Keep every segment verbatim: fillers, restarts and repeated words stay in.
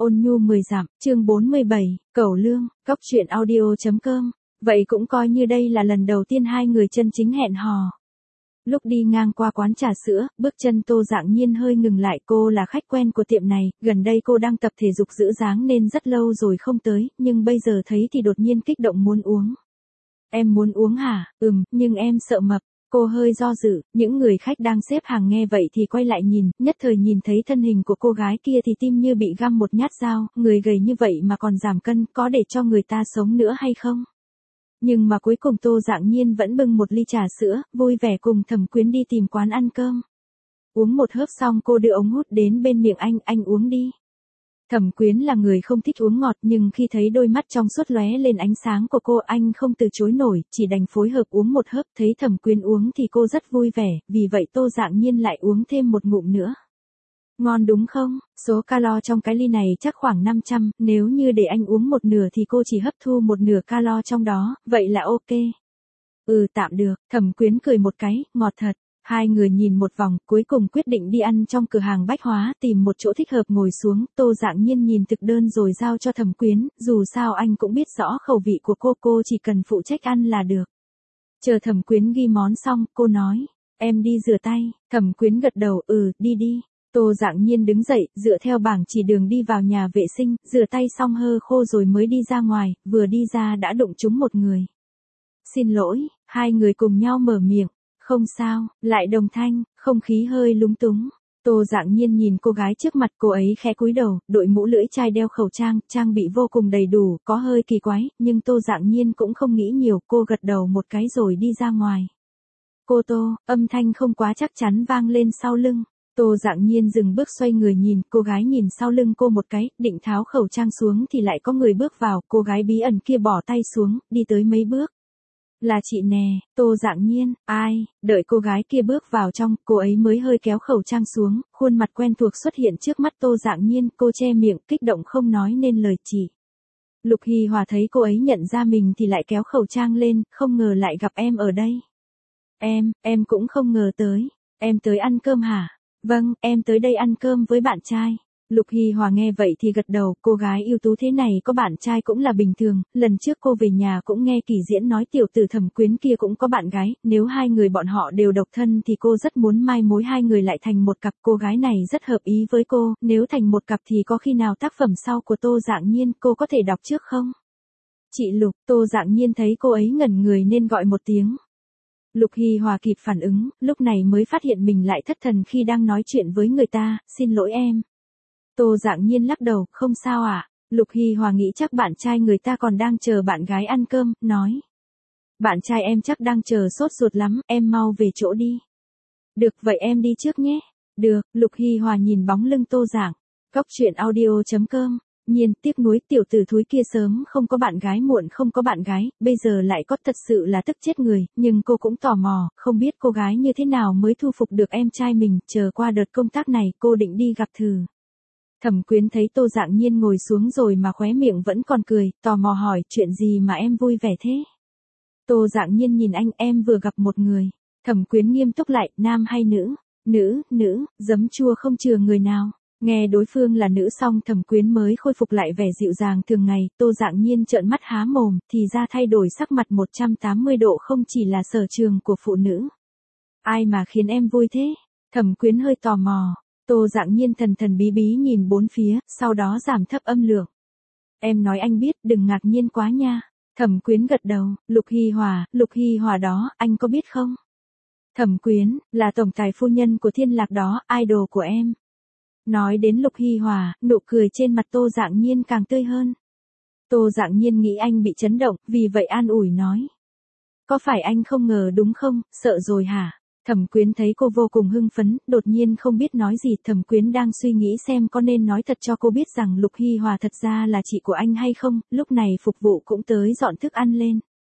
Ôn nhu mười dặm, chương bốn mươi bảy, Cẩu Lương, Cóc truyện audio chấm com. Vậy cũng coi như đây là lần đầu tiên hai người chân chính hẹn hò. Lúc đi ngang qua quán trà sữa, bước chân Tô Dạng Nhiên hơi ngừng lại. Cô là khách quen của tiệm này, gần đây cô đang tập thể dục giữ dáng nên rất lâu rồi không tới, nhưng bây giờ thấy thì đột nhiên kích động muốn uống. Em muốn uống hả? Ừm, nhưng em sợ mập. Cô hơi do dự, những người khách đang xếp hàng nghe vậy thì quay lại nhìn, nhất thời nhìn thấy thân hình của cô gái kia thì tim như bị găm một nhát dao, người gầy như vậy mà còn giảm cân, có để cho người ta sống nữa hay không? Nhưng mà cuối cùng Tô Dạng Nhiên vẫn bưng một ly trà sữa, vui vẻ cùng Thẩm Quyến đi tìm quán ăn cơm. Uống một hớp xong cô đưa ống hút đến bên miệng anh, anh uống đi. Thẩm Quyến là người không thích uống ngọt nhưng khi thấy đôi mắt trong suốt lóe lên ánh sáng của cô anh không từ chối nổi, chỉ đành phối hợp uống một hớp. Thấy Thẩm Quyến uống thì cô rất vui vẻ, vì vậy Tô Dạng Nhiên lại uống thêm một ngụm nữa. Ngon đúng không? Số calo trong cái ly này chắc khoảng năm trăm, nếu như để anh uống một nửa thì cô chỉ hấp thu một nửa calo trong đó, vậy là ok. Ừ tạm được, Thẩm Quyến cười một cái, ngọt thật. Hai người nhìn một vòng, cuối cùng quyết định đi ăn trong cửa hàng bách hóa, tìm một chỗ thích hợp ngồi xuống. Tô Dạng Nhiên nhìn thực đơn rồi giao cho Thẩm Quyến, dù sao anh cũng biết rõ khẩu vị của cô, cô chỉ cần phụ trách ăn là được. Chờ Thẩm Quyến ghi món xong, cô nói, em đi rửa tay. Thẩm Quyến gật đầu, ừ, đi đi. Tô Dạng Nhiên đứng dậy, dựa theo bảng chỉ đường đi vào nhà vệ sinh, rửa tay xong hơ khô rồi mới đi ra ngoài, vừa đi ra đã đụng trúng một người. Xin lỗi, hai người cùng nhau mở miệng. Không sao, lại đồng thanh, không khí hơi lúng túng. Tô Dạng Nhiên nhìn cô gái trước mặt, cô ấy khẽ cúi đầu, đội mũ lưỡi chai, đeo khẩu trang, trang bị vô cùng đầy đủ, có hơi kỳ quái, nhưng Tô Dạng Nhiên cũng không nghĩ nhiều, cô gật đầu một cái rồi đi ra ngoài. Cô Tô, âm thanh không quá chắc chắn vang lên sau lưng. Tô Dạng Nhiên dừng bước xoay người nhìn, cô gái nhìn sau lưng cô một cái, định tháo khẩu trang xuống thì lại có người bước vào, cô gái bí ẩn kia bỏ tay xuống, đi tới mấy bước. Là chị nè, Tô Dạng Nhiên, ai, đợi cô gái kia bước vào trong, cô ấy mới hơi kéo khẩu trang xuống, khuôn mặt quen thuộc xuất hiện trước mắt Tô Dạng Nhiên, cô che miệng, kích động không nói nên lời. Chị Lục Hy Hòa thấy cô ấy nhận ra mình thì lại kéo khẩu trang lên, không ngờ lại gặp em ở đây. Em, em cũng không ngờ tới, em tới ăn cơm hả? Vâng, em tới đây ăn cơm với bạn trai. Lục Hy Hòa nghe vậy thì gật đầu, cô gái ưu tú thế này có bạn trai cũng là bình thường, lần trước cô về nhà cũng nghe Kỳ Diễn nói tiểu tử Thẩm Quyến kia cũng có bạn gái, nếu hai người bọn họ đều độc thân thì cô rất muốn mai mối hai người lại thành một cặp, cô gái này rất hợp ý với cô, nếu thành một cặp thì có khi nào tác phẩm sau của Tô Dạng Nhiên cô có thể đọc trước không? Chị Lục, Tô Dạng Nhiên thấy cô ấy ngẩn người nên gọi một tiếng. Lục Hy Hòa kịp phản ứng, lúc này mới phát hiện mình lại thất thần khi đang nói chuyện với người ta, xin lỗi em. Tô Dạng Nhiên lắc đầu, không sao ạ. À? Lục Hy Hòa nghĩ chắc bạn trai người ta còn đang chờ bạn gái ăn cơm, nói. Bạn trai em chắc đang chờ sốt ruột lắm, em mau về chỗ đi. Được vậy em đi trước nhé. Được, Lục Hy Hòa nhìn bóng lưng Tô Dạng. Cóc truyện audio chấm com. Nhiên, tiếc nuối tiểu tử thúi kia sớm không có bạn gái muộn không có bạn gái, bây giờ lại có, thật sự là tức chết người, nhưng cô cũng tò mò, không biết cô gái như thế nào mới thu phục được em trai mình, chờ qua đợt công tác này cô định đi gặp thử. Thẩm Quyến thấy Tô Dạng Nhiên ngồi xuống rồi mà khóe miệng vẫn còn cười, tò mò hỏi, chuyện gì mà em vui vẻ thế? Tô Dạng Nhiên nhìn anh, em vừa gặp một người. Thẩm Quyến nghiêm túc lại, nam hay nữ? Nữ, nữ, giấm chua không chừa người nào. Nghe đối phương là nữ xong Thẩm Quyến mới khôi phục lại vẻ dịu dàng thường ngày, Tô Dạng Nhiên trợn mắt há mồm, thì ra thay đổi sắc mặt một trăm tám mươi độ không chỉ là sở trường của phụ nữ. Ai mà khiến em vui thế? Thẩm Quyến hơi tò mò. Tô Dạng Nhiên thần thần bí bí nhìn bốn phía, sau đó giảm thấp âm lượng. Em nói anh biết, đừng ngạc nhiên quá nha. Thẩm Quyến gật đầu, Lục Hy Hòa, Lục Hy Hòa đó, anh có biết không? Thẩm Quyến, là tổng tài phu nhân của Thiên Lạc đó, idol của em. Nói đến Lục Hy Hòa, nụ cười trên mặt Tô Dạng Nhiên càng tươi hơn. Tô Dạng Nhiên nghĩ anh bị chấn động, vì vậy an ủi nói. Có phải anh không ngờ đúng không, sợ rồi hả? Thẩm Quyến thấy cô vô cùng hưng phấn, đột nhiên không biết nói gì, Thẩm Quyến đang suy nghĩ xem có nên nói thật cho cô biết rằng Lục Hy Hòa thật ra là chị của anh hay không, lúc này phục vụ cũng tới dọn thức ăn lên.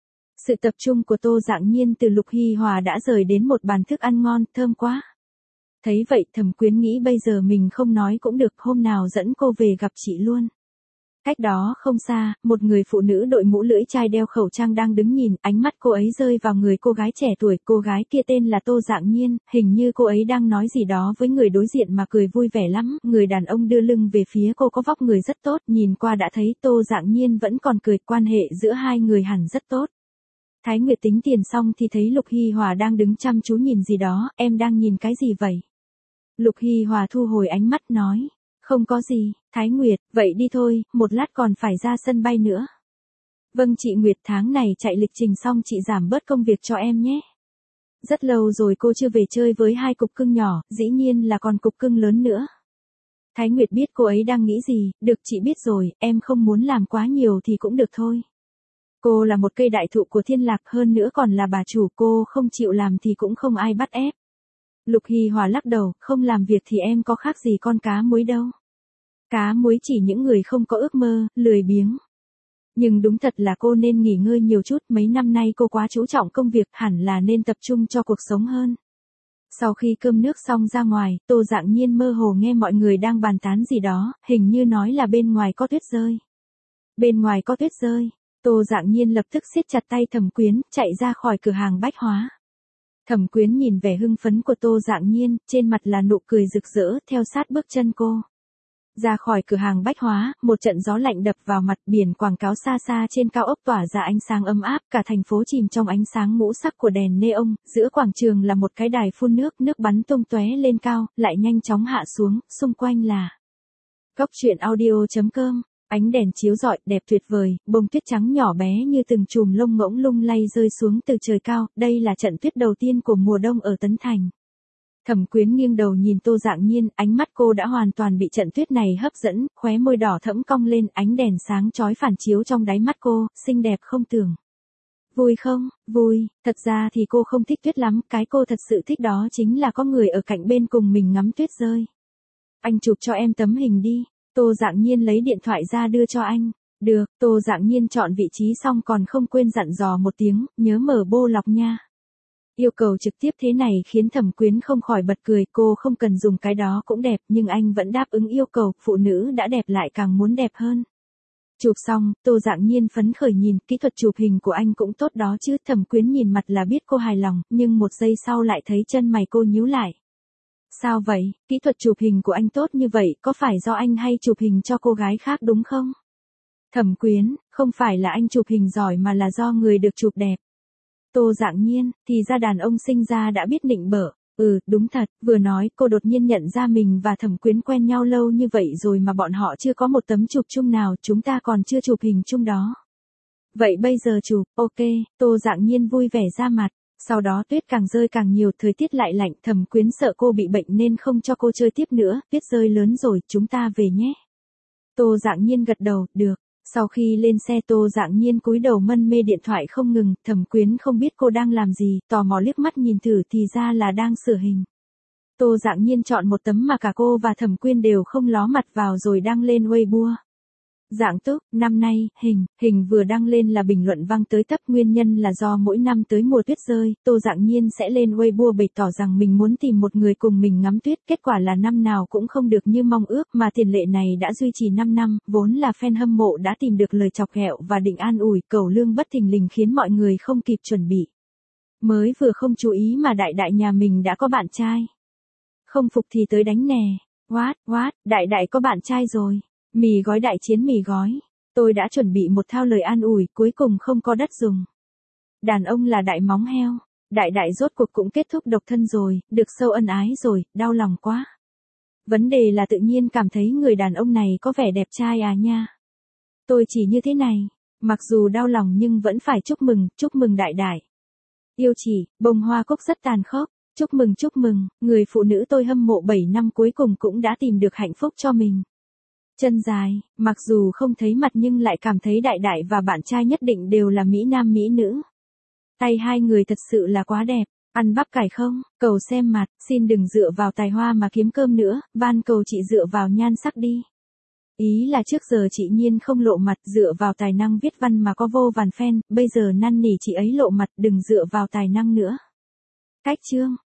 Sự tập trung của Tô Dạng Nhiên từ Lục Hy Hòa đã rời đến một bàn thức ăn ngon, thơm quá. Thấy vậy Thẩm Quyến nghĩ bây giờ mình không nói cũng được, hôm nào dẫn cô về gặp chị luôn. Cách đó không xa, một người phụ nữ đội mũ lưỡi chai đeo khẩu trang đang đứng nhìn, ánh mắt cô ấy rơi vào người cô gái trẻ tuổi, cô gái kia tên là Tô Dạng Nhiên, hình như cô ấy đang nói gì đó với người đối diện mà cười vui vẻ lắm, người đàn ông đưa lưng về phía cô có vóc người rất tốt, nhìn qua đã thấy Tô Dạng Nhiên vẫn còn cười, quan hệ giữa hai người hẳn rất tốt. Thái Nguyệt tính tiền xong thì thấy Lục Hy Hòa đang đứng chăm chú nhìn gì đó, em đang nhìn cái gì vậy? Lục Hy Hòa thu hồi ánh mắt nói. Không có gì, Thái Nguyệt, vậy đi thôi, một lát còn phải ra sân bay nữa. Vâng chị Nguyệt, tháng này chạy lịch trình xong chị giảm bớt công việc cho em nhé. Rất lâu rồi cô chưa về chơi với hai cục cưng nhỏ, dĩ nhiên là còn cục cưng lớn nữa. Thái Nguyệt biết cô ấy đang nghĩ gì, được chị biết rồi, em không muốn làm quá nhiều thì cũng được thôi. Cô là một cây đại thụ của Thiên Lạc, hơn nữa còn là bà chủ, cô không chịu làm thì cũng không ai bắt ép. Lục Hy Hòa lắc đầu, không làm việc thì em có khác gì con cá muối đâu. Cá muối chỉ những người không có ước mơ, lười biếng. Nhưng đúng thật là cô nên nghỉ ngơi nhiều chút, mấy năm nay cô quá chú trọng công việc, hẳn là nên tập trung cho cuộc sống hơn. Sau khi cơm nước xong ra ngoài, Tô Dạng Nhiên mơ hồ nghe mọi người đang bàn tán gì đó, hình như nói là bên ngoài có tuyết rơi. Bên ngoài có tuyết rơi, Tô Dạng Nhiên lập tức siết chặt tay Thẩm Quyến, chạy ra khỏi cửa hàng bách hóa. Thẩm Quyến nhìn vẻ hưng phấn của Tô Dạng Nhiên, trên mặt là nụ cười rực rỡ, theo sát bước chân cô. Ra khỏi cửa hàng bách hóa, một trận gió lạnh đập vào mặt, biển quảng cáo xa xa trên cao ốc tỏa ra ánh sáng ấm áp, cả thành phố chìm trong ánh sáng ngũ sắc của đèn neon, giữa quảng trường là một cái đài phun nước, nước bắn tung tóe lên cao, lại nhanh chóng hạ xuống, xung quanh là Cốc truyện audio chấm com. Ánh đèn chiếu rọi, đẹp tuyệt vời, bông tuyết trắng nhỏ bé như từng chùm lông ngỗng lung lay rơi xuống từ trời cao, đây là trận tuyết đầu tiên của mùa đông ở Tấn Thành. Thẩm Quyến nghiêng đầu nhìn Tô Dạng Nhiên, ánh mắt cô đã hoàn toàn bị trận tuyết này hấp dẫn, khóe môi đỏ thẫm cong lên, ánh đèn sáng chói phản chiếu trong đáy mắt cô, xinh đẹp không tưởng. Vui không? Vui, thật ra thì cô không thích tuyết lắm, cái cô thật sự thích đó chính là có người ở cạnh bên cùng mình ngắm tuyết rơi. Anh chụp cho em tấm hình đi. Tô Dạng Nhiên lấy điện thoại ra đưa cho anh. Được, Tô Dạng Nhiên chọn vị trí xong còn không quên dặn dò một tiếng, nhớ mở bô lọc nha. Yêu cầu trực tiếp thế này khiến Thẩm Quyến không khỏi bật cười, cô không cần dùng cái đó cũng đẹp, nhưng anh vẫn đáp ứng yêu cầu, phụ nữ đã đẹp lại càng muốn đẹp hơn. Chụp xong, Tô Dạng Nhiên phấn khởi nhìn, kỹ thuật chụp hình của anh cũng tốt đó chứ, Thẩm Quyến nhìn mặt là biết cô hài lòng, nhưng một giây sau lại thấy chân mày cô nhíu lại. Sao vậy, kỹ thuật chụp hình của anh tốt như vậy, có phải do anh hay chụp hình cho cô gái khác đúng không? Thẩm Quyến, không phải là anh chụp hình giỏi mà là do người được chụp đẹp. Tô Dạng Nhiên, thì ra đàn ông sinh ra đã biết nịnh bợ. Ừ, đúng thật, vừa nói cô đột nhiên nhận ra mình và Thẩm Quyến quen nhau lâu như vậy rồi mà bọn họ chưa có một tấm chụp chung nào, chúng ta còn chưa chụp hình chung đó. Vậy bây giờ chụp, ok, Tô Dạng Nhiên vui vẻ ra mặt. Sau đó tuyết càng rơi càng nhiều, thời tiết lại lạnh, Thẩm Quyến sợ cô bị bệnh nên không cho cô chơi tiếp nữa, tuyết rơi lớn rồi, chúng ta về nhé. Tô Dạng Nhiên gật đầu, được. Sau khi lên xe Tô Dạng Nhiên cúi đầu mân mê điện thoại không ngừng, Thẩm Quyến không biết cô đang làm gì, tò mò liếc mắt nhìn thử thì ra là đang sửa hình. Tô Dạng Nhiên chọn một tấm mà cả cô và Thẩm Quyên đều không ló mặt vào rồi đăng lên Weibo. Dạng Túc, năm nay, hình, hình vừa đăng lên là bình luận vang tới tấp, nguyên nhân là do mỗi năm tới mùa tuyết rơi, Tô Dạng Nhiên sẽ lên Weibo bày tỏ rằng mình muốn tìm một người cùng mình ngắm tuyết, kết quả là năm nào cũng không được như mong ước mà tiền lệ này đã duy trì năm năm, vốn là fan hâm mộ đã tìm được lời chọc ghẹo và định an ủi, Cẩu Lương bất thình lình khiến mọi người không kịp chuẩn bị. Mới vừa không chú ý mà đại đại nhà mình đã có bạn trai. Không phục thì tới đánh nè, what, what, đại đại có bạn trai rồi. Mì gói đại chiến mì gói. Tôi đã chuẩn bị một thao lời an ủi, cuối cùng không có đất dùng. Đàn ông là đại móng heo. Đại đại rốt cuộc cũng kết thúc độc thân rồi, được sâu ân ái rồi, đau lòng quá. Vấn đề là tự nhiên cảm thấy người đàn ông này có vẻ đẹp trai à nha. Tôi chỉ như thế này, mặc dù đau lòng nhưng vẫn phải chúc mừng, chúc mừng đại đại. Yêu chỉ, bông hoa cúc rất tàn khốc. Chúc mừng chúc mừng, người phụ nữ tôi hâm mộ bảy năm cuối cùng cũng đã tìm được hạnh phúc cho mình. Chân dài, mặc dù không thấy mặt nhưng lại cảm thấy đại đại và bạn trai nhất định đều là mỹ nam mỹ nữ. Tay hai người thật sự là quá đẹp, ăn bắp cải không, cầu xem mặt, xin đừng dựa vào tài hoa mà kiếm cơm nữa, van cầu chị dựa vào nhan sắc đi. Ý là trước giờ chị Nhiên không lộ mặt, dựa vào tài năng viết văn mà có vô vàn fan, bây giờ năn nỉ chị ấy lộ mặt, đừng dựa vào tài năng nữa. Cách chương